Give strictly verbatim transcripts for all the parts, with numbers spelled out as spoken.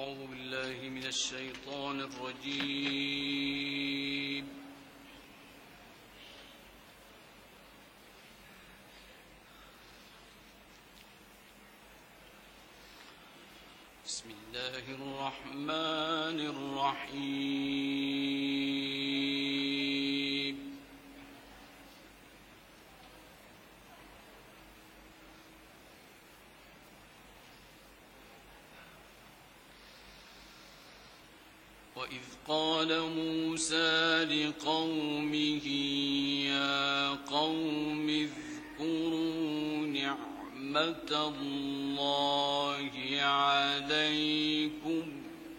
أعوذ بالله من الشيطان الرجيم. بسم الله الرحمن الرحيم. وإذ قال موسى لقومه يا قوم اذكروا نعمة الله عليكم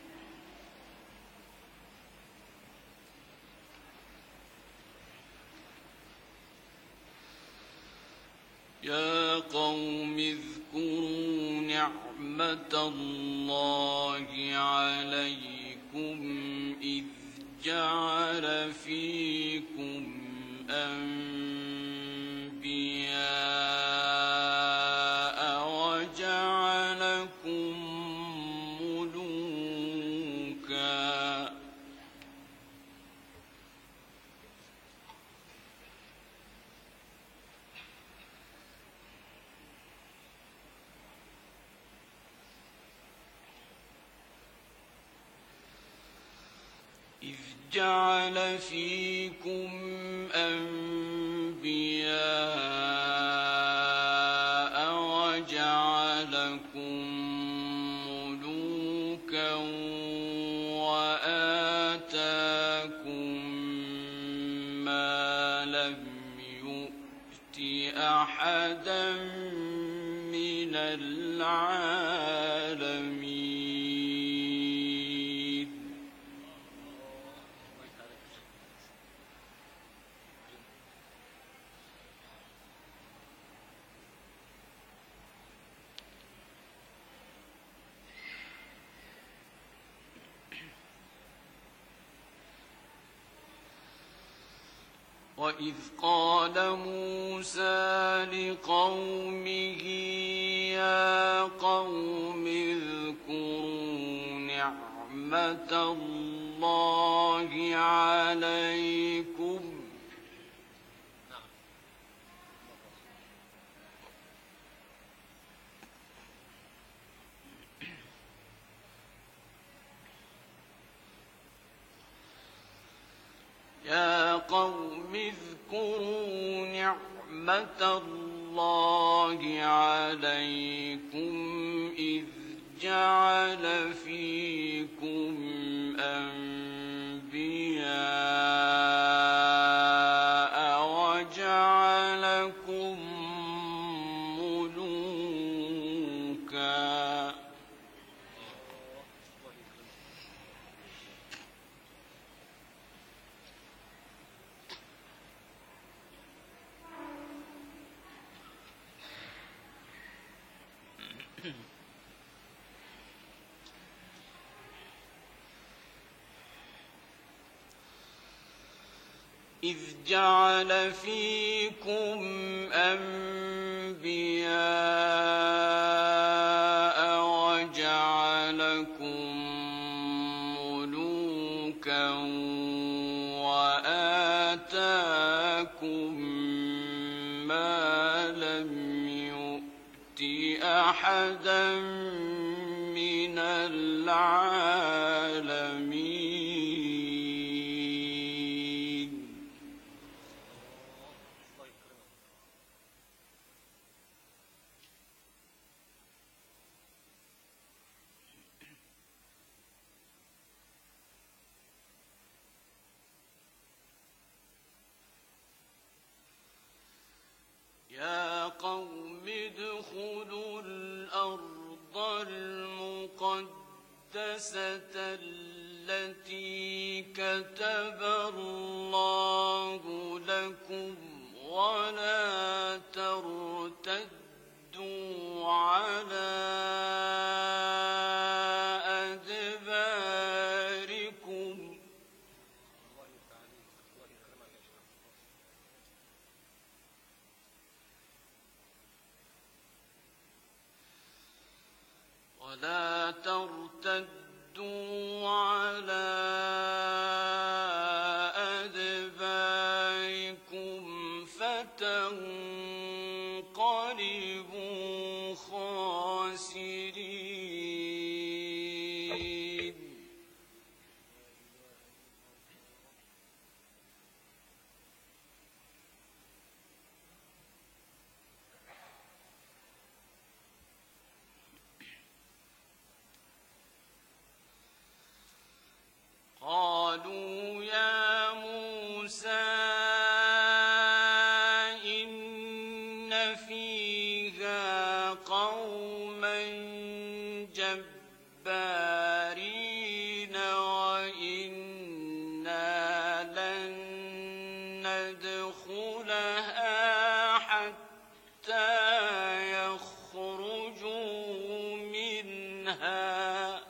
يا قوم اذكروا نعمة الله عليكم إذ جعل فيكم أنبياء وجعلكم ملوكا إذ جعل فيكم أنبياء وجعلكم ملوكا وآتاكم ما لم يؤت أحدا من العالمين. وإذ قال موسى لقومه يا قوم اذكروا نعمة الله عليكم يا قوم اذكروا نعمة الله عليكم إذ جعل فيكم أنبياء وجعلكم ملوكا إذ جعل فيكم أنبياء وجعلكم ملوكا وآتاكم ما لم يؤت أحدا من العالمين. يا قوم ادخلوا الأرض المقدسة التي كتب الله لكم ولا ترتدوا على أدباركم ولا ترتدوا فَارْتَدُّوا عَلَىٰ أَدْبَارِكُمْ فَتَنقَلِبُوا خَاسِرِينَ. قالوا يا موسى إن فيها قوما جبارين وإنا لن ندخلها حتى يخرجوا منها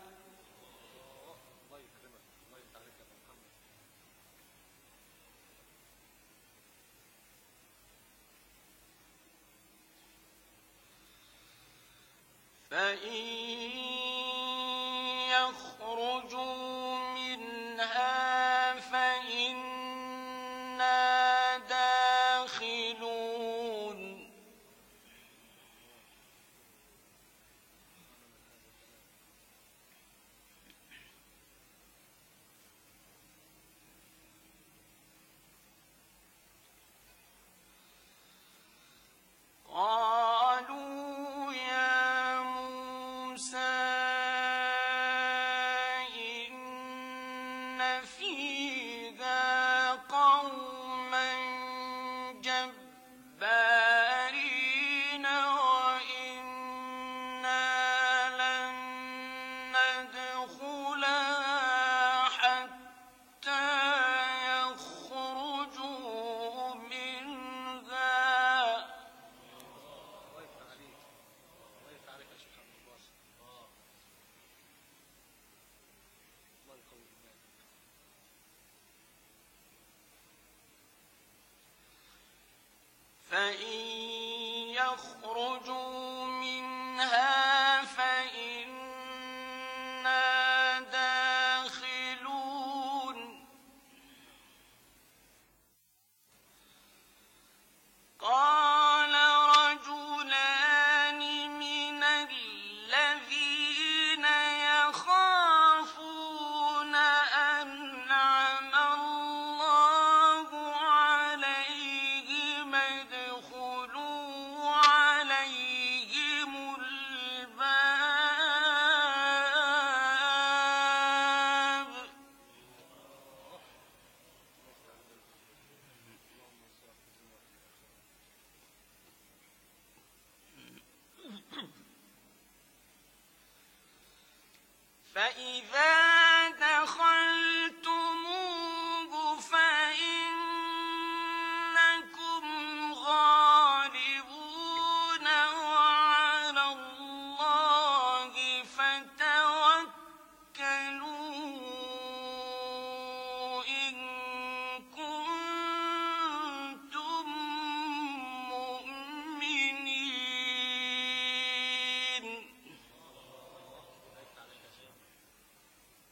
فإن يخرجوا منها فإنا داخلون. قالوا يا موسى إن فيها قوما جبارين وإنا لن ندخلها حتى يخرجوا منها فإن يخرجوا منها فإنا داخلون. قال رجلان من الذين يخافون أنعم الله عليهم ادخلوا عليهم الباب فإذا دخلتموه فإنكم غالبون وعلى الله فتوكلوا إن كنتم مؤمنين.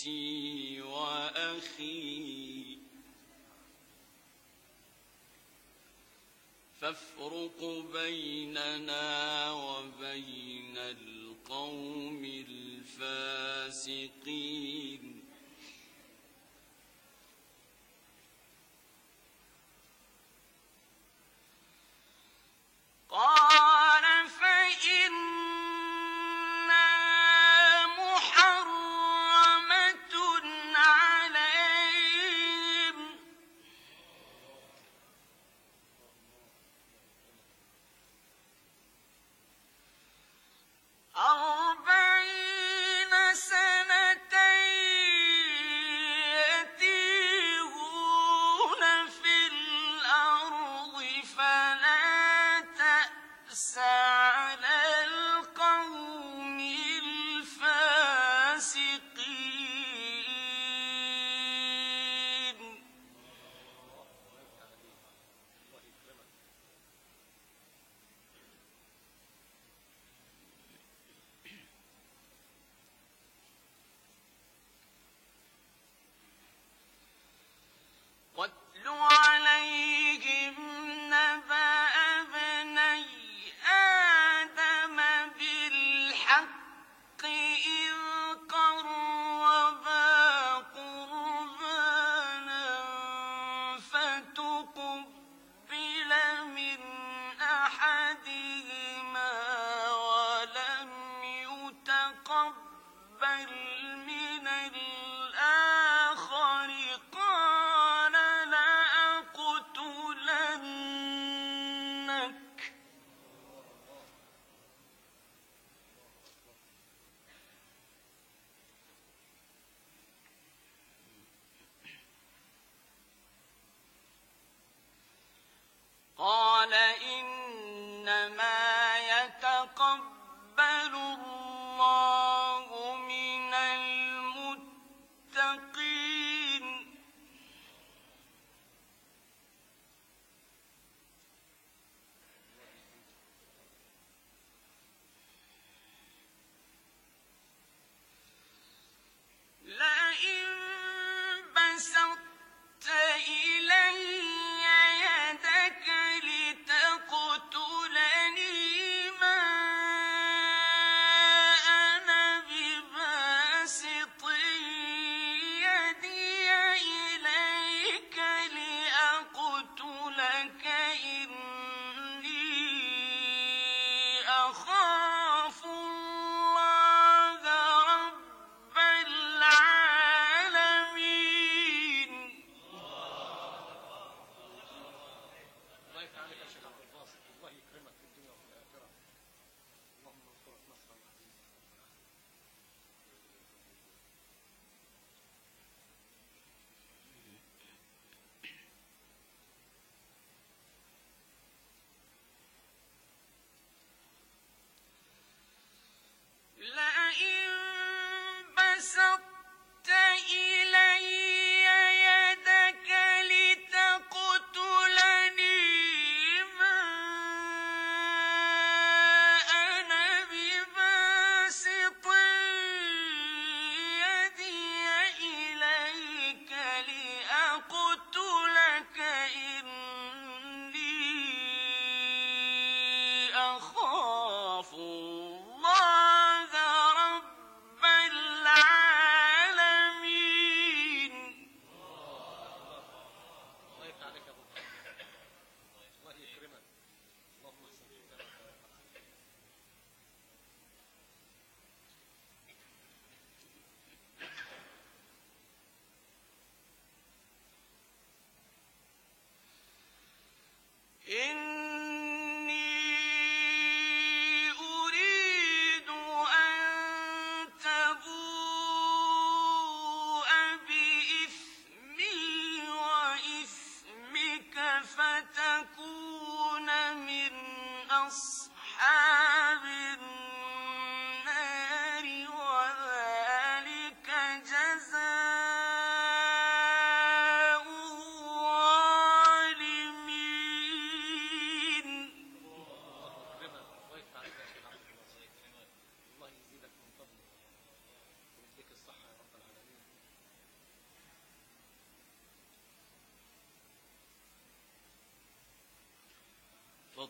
نفسي وأخي فافرق بيننا وبين القوم الفاسقين قال فإنها محرمة عليهم أربعين سنة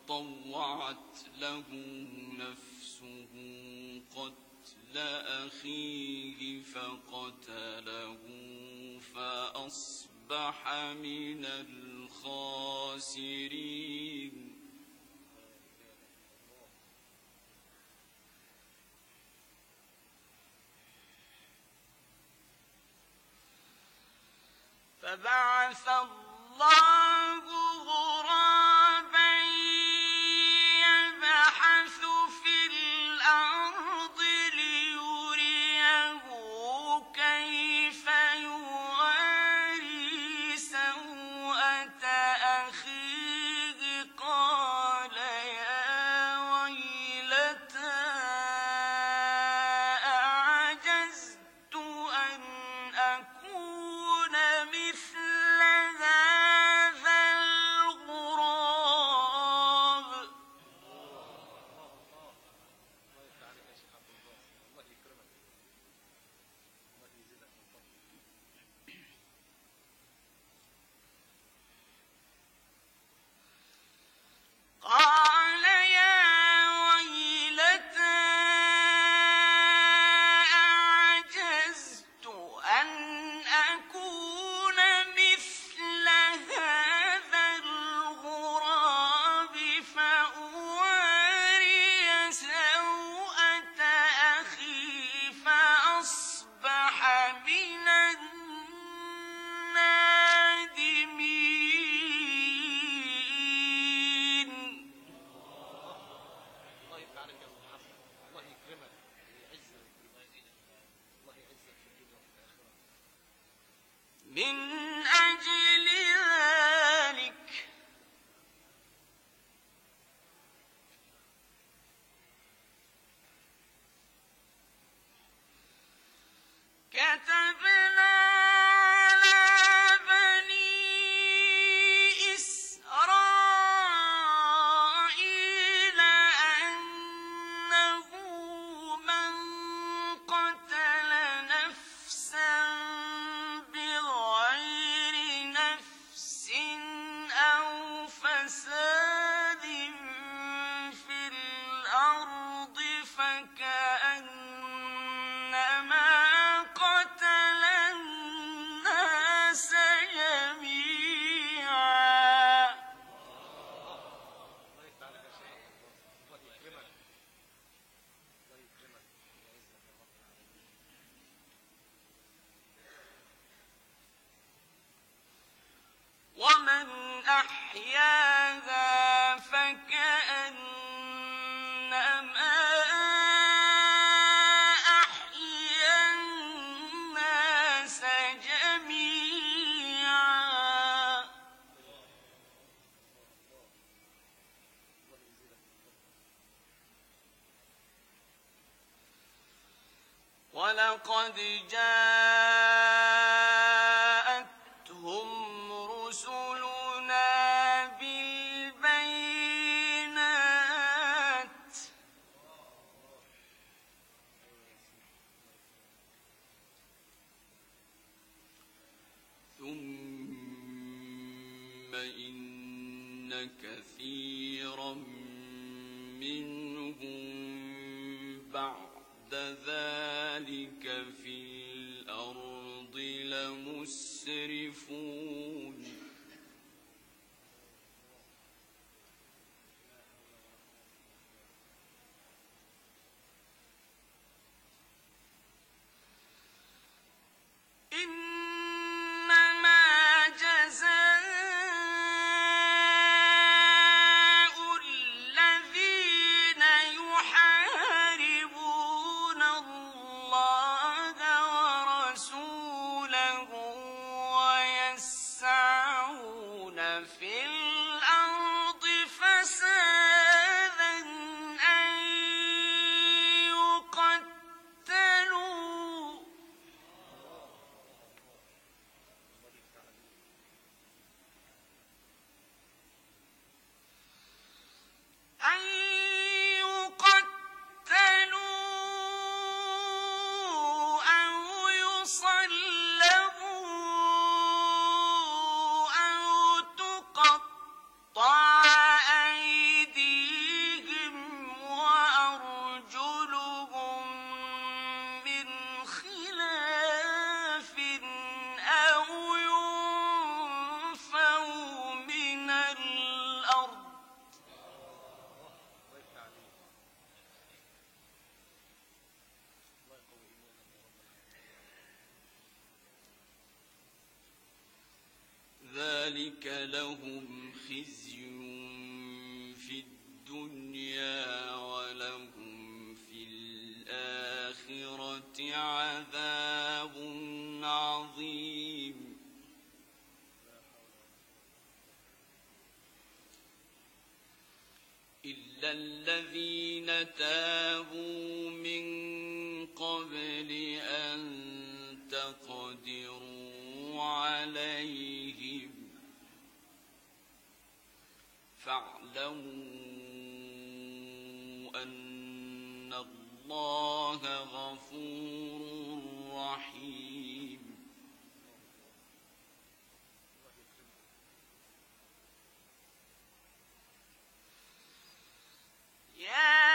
فطوعت له نفسه قتل أخيه فقتله فأصبح من الخاسرين. فبعث الله غرابا يبحث في الأرض ليريه كيف يواري سوءة أخيه قال يا ويلتى أعجزت أن أكون مثل هذا الغراب. قال يا ويلتى أعجزت أن أكون مثل هذا الغراب فأواري سوءة أخي فأصبح من النادمين. الله يفتح عليك يا ابو محمد، الله يكرمك ويعزك الله يعزك في الدنيا وفي الاخره. من أجل ذلك كتبنا على بني إسرائيل أنه من قتل نفسا بغير نفس أو فساد في الأرض فكأنما قتل الناس جميعا. الله يفتح عليك يا شيخ، الله يكرمك الله يكرمك ويعزك يا رب العالمين. ومن أحياها فكأنما أحيا الناس جميعا. ولقد جاءتهم رسلنا بالبينات ثم إن كثيرا منهم بعد ذلك في الأرض لمسرفون. إنما جزاء الذين يحاربون الله ورسوله ويسعون فلهم خزي في الدنيا ولهم في الآخرة عذاب عظيم إلا الذين تابوا من قبل أن تقدروا عليهم فاعلموا أن الله غفور رحيم يا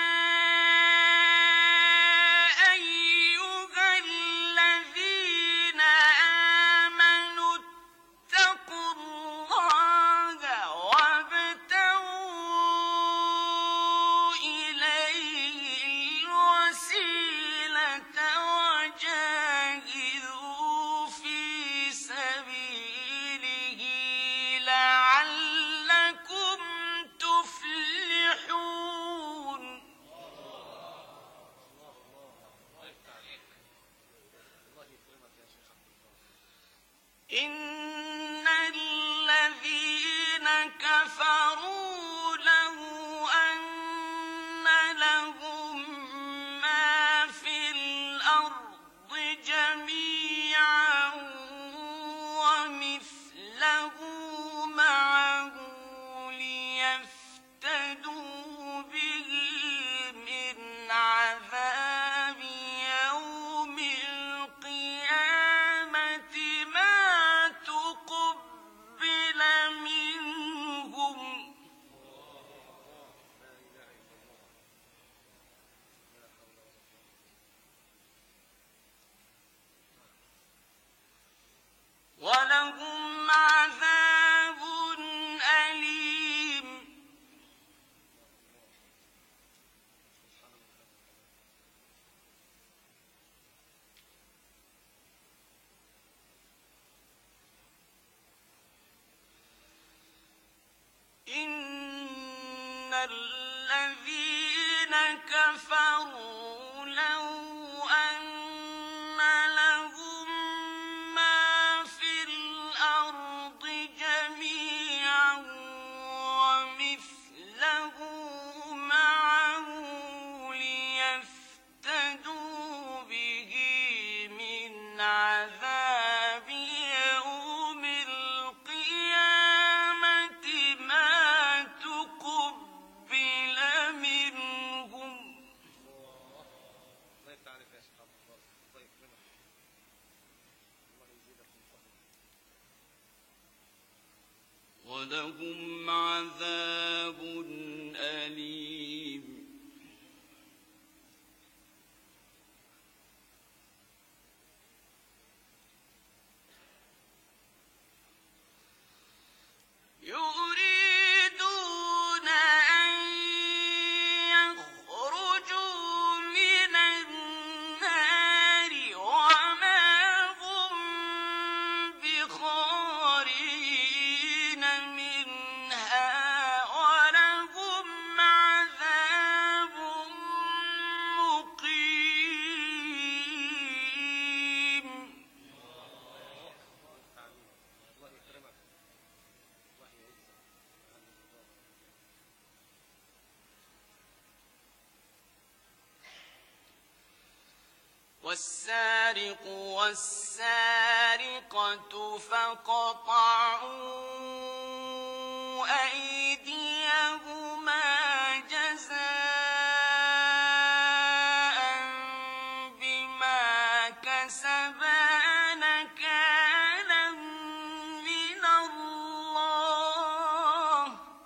إن الذين كفروا لو أن لهم ما في الأرض جميعا ومثله معه ليفتدوا به من عذاب يوم القيامة ما تقبل منهم ولهم عذاب أليم إن الذين كفروا لو أن لهم ما في الأرض جميعا ومثله معه ليفتدوا به من عذاب يوم القيامة ما تقبل منهم الله يفتح عليك يا شيخ عبد الله الله يكرمك الله يزيدك من فضله ولهم عذاب أليم يريدون أن يخرجوا من النار وما هم بخارجين منها ولهم عذاب مقيم الله يكرمك الله يعزك والسارق والسارقة فاقطعوا أيديهما جزاء بما كسبا نكالا من الله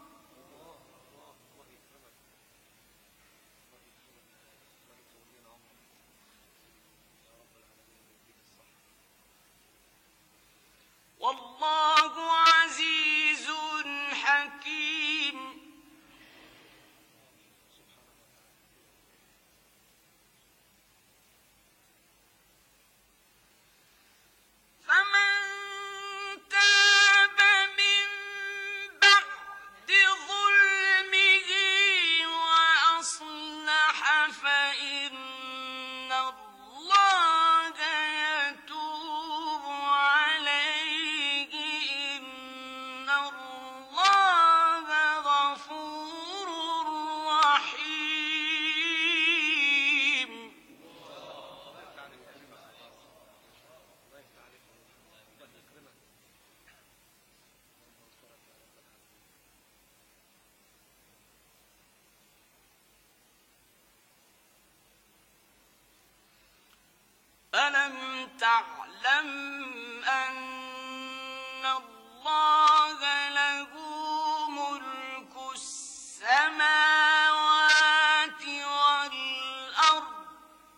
الله يكرمك الله يكرمك الله يطول عمرك يا رب العالمين ويديك الصحة والله عزيز فإن الله يتوب عليه إن الله غفور رحيم. ألم تعلم أن الله له ملك السماوات والأرض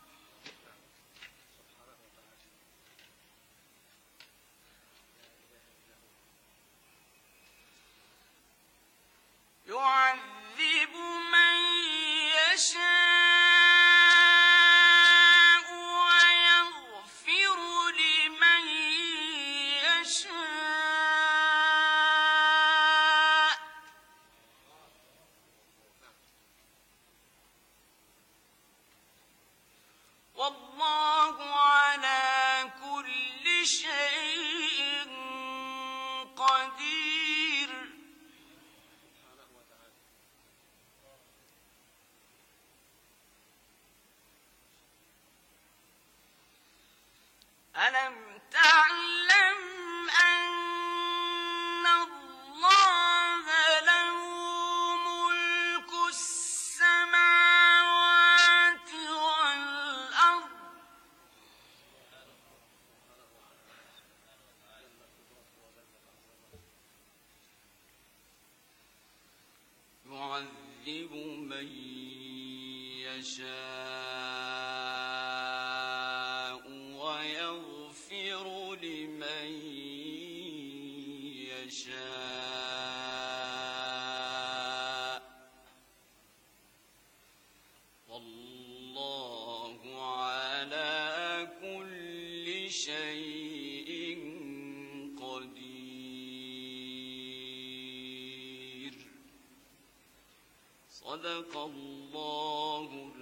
يعذب من يشاء ويغفر لمن يشاء والله على كل شيء قدير. ألم تعلم أن الله له ملك السماوات والأرض يعذب من يشاء ويغفر لمن يشاء والله على كل شيء قدير. صدق الله